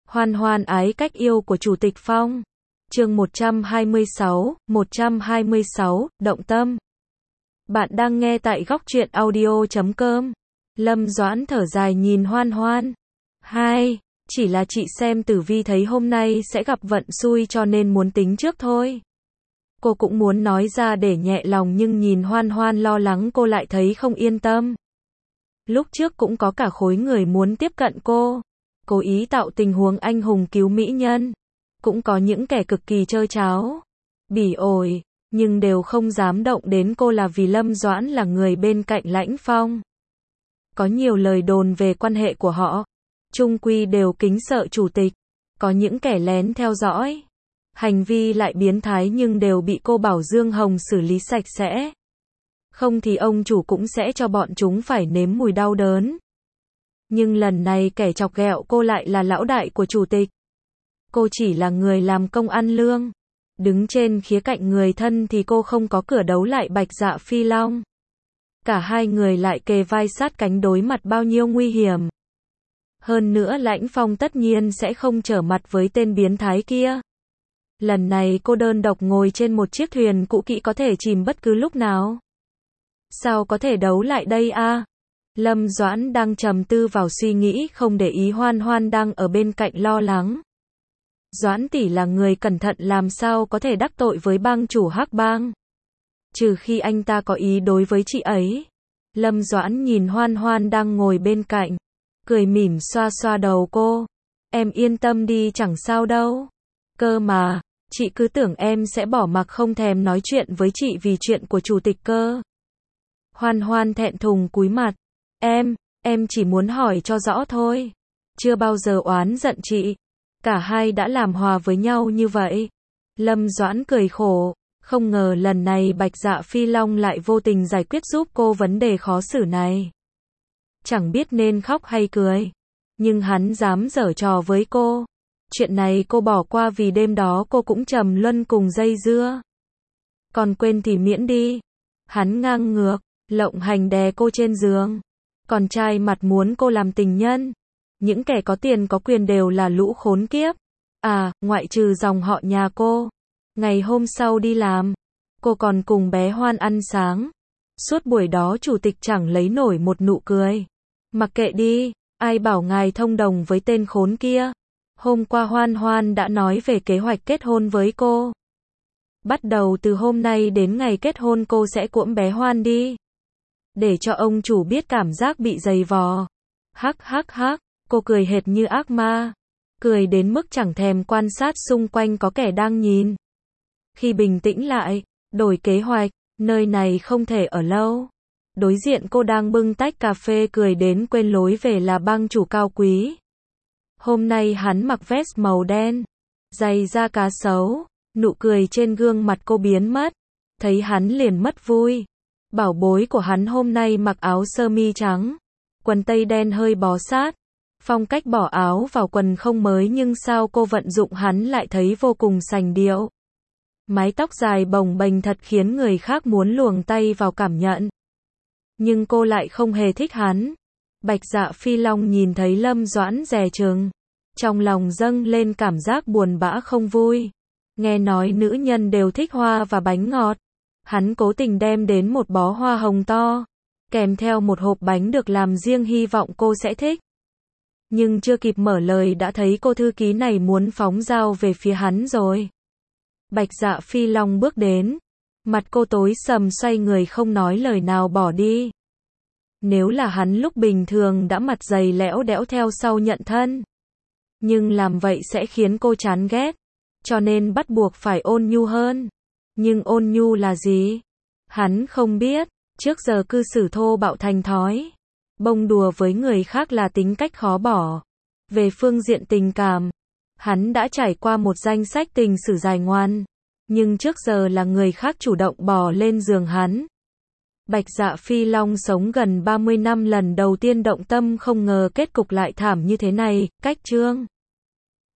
Hoan hoan ái cách yêu của Chủ tịch Phong. Chương 126, động tâm. Bạn đang nghe tại góc truyện audio.com. Lâm Doãn thở dài nhìn Hoan hoan. Chỉ là chị xem tử vi thấy hôm nay sẽ gặp vận xui cho nên muốn tính trước thôi. Cô cũng muốn nói ra để nhẹ lòng nhưng nhìn Hoan hoan lo lắng cô lại thấy không yên tâm. Lúc trước cũng có cả khối người muốn tiếp cận cô, cố ý tạo tình huống anh hùng cứu mỹ nhân. Cũng có những kẻ cực kỳ trơ tráo, bỉ ổi, nhưng đều không dám động đến cô là vì Lâm Doãn là người bên cạnh Lãnh Phong. Có nhiều lời đồn về quan hệ của họ, chung quy đều kính sợ chủ tịch. Có những kẻ lén theo dõi, hành vi lại biến thái nhưng đều bị cô Bảo Dương Hồng xử lý sạch sẽ. Không thì ông chủ cũng sẽ cho bọn chúng phải nếm mùi đau đớn. Nhưng lần này kẻ chọc ghẹo cô lại là lão đại của chủ tịch. Cô chỉ là người làm công ăn lương. Đứng trên khía cạnh người thân thì cô không có cửa đấu lại Bạch Dạ Phi Long. Cả hai người lại kề vai sát cánh đối mặt bao nhiêu nguy hiểm. Hơn nữa Lãnh Phong tất nhiên sẽ không trở mặt với tên biến thái kia. Lần này cô đơn độc ngồi trên một chiếc thuyền cũ kỹ có thể chìm bất cứ lúc nào. Sao có thể đấu lại đây a? Lâm Doãn đang trầm tư vào suy nghĩ không để ý Hoan hoan đang ở bên cạnh lo lắng. Doãn tỷ là người cẩn thận làm sao có thể đắc tội với bang chủ Hắc Bang. Trừ khi anh ta có ý đối với chị ấy. Lâm Doãn nhìn Hoan hoan đang ngồi bên cạnh, cười mỉm xoa xoa đầu cô. Em yên tâm đi chẳng sao đâu. Cơ mà, chị cứ tưởng em sẽ bỏ mặc không thèm nói chuyện với chị vì chuyện của chủ tịch cơ. Hoan hoan thẹn thùng cúi mặt. Em chỉ muốn hỏi cho rõ thôi. Chưa bao giờ oán giận chị. Cả hai đã làm hòa với nhau như vậy. Lâm Doãn cười khổ. Không ngờ lần này Bạch Dạ Phi Long lại vô tình giải quyết giúp cô vấn đề khó xử này. Chẳng biết nên khóc hay cười. Nhưng hắn dám giở trò với cô. Chuyện này cô bỏ qua vì đêm đó cô cũng trầm luân cùng dây dưa. Còn quên thì miễn đi. Hắn ngang ngược, lộng hành đè cô trên giường. Còn trai mặt muốn cô làm tình nhân. Những kẻ có tiền có quyền đều là lũ khốn kiếp. À, ngoại trừ dòng họ nhà cô. Ngày hôm sau đi làm, cô còn cùng bé Hoan ăn sáng. Suốt buổi đó chủ tịch chẳng lấy nổi một nụ cười. Mặc kệ đi, ai bảo ngài thông đồng với tên khốn kia. Hôm qua Hoan hoan đã nói về kế hoạch kết hôn với cô. Bắt đầu từ hôm nay đến ngày kết hôn cô sẽ cuỗm bé Hoan đi. Để cho ông chủ biết cảm giác bị giày vò. Hắc, cô cười hệt như ác ma. Cười đến mức chẳng thèm quan sát xung quanh có kẻ đang nhìn. Khi bình tĩnh lại, đổi kế hoạch, nơi này không thể ở lâu. Đối diện cô đang bưng tách cà phê cười đến quên lối về là bang chủ cao quý. Hôm nay hắn mặc vest màu đen, giày da cá sấu, nụ cười trên gương mặt cô biến mất. Thấy hắn liền mất vui. Bảo bối của hắn hôm nay mặc áo sơ mi trắng, quần tây đen hơi bó sát. Phong cách bỏ áo vào quần không mới nhưng sao cô vận dụng hắn lại thấy vô cùng sành điệu. Mái tóc dài bồng bềnh thật khiến người khác muốn luồng tay vào cảm nhận. Nhưng cô lại không hề thích hắn. Bạch Dạ Phi Long nhìn thấy Lâm Doãn dè chừng. Trong lòng dâng lên cảm giác buồn bã không vui. Nghe nói nữ nhân đều thích hoa và bánh ngọt. Hắn cố tình đem đến một bó hoa hồng to, kèm theo một hộp bánh được làm riêng hy vọng cô sẽ thích. Nhưng chưa kịp mở lời đã thấy cô thư ký này muốn phóng dao về phía hắn rồi. Bạch Dạ Phi Long bước đến. Mặt cô tối sầm xoay người không nói lời nào bỏ đi. Nếu là hắn lúc bình thường đã mặt dày lẽo đẽo theo sau nhận thân. Nhưng làm vậy sẽ khiến cô chán ghét. Cho nên bắt buộc phải ôn nhu hơn. Nhưng ôn nhu là gì? Hắn không biết. Trước giờ cư xử thô bạo thành thói. Bông đùa với người khác là tính cách khó bỏ. Về phương diện tình cảm, hắn đã trải qua một danh sách tình sử dài ngoan. Nhưng trước giờ là người khác chủ động bò lên giường hắn. Bạch Dạ Phi Long sống gần 30 năm lần đầu tiên động tâm không ngờ kết cục lại thảm như thế này. Cách chương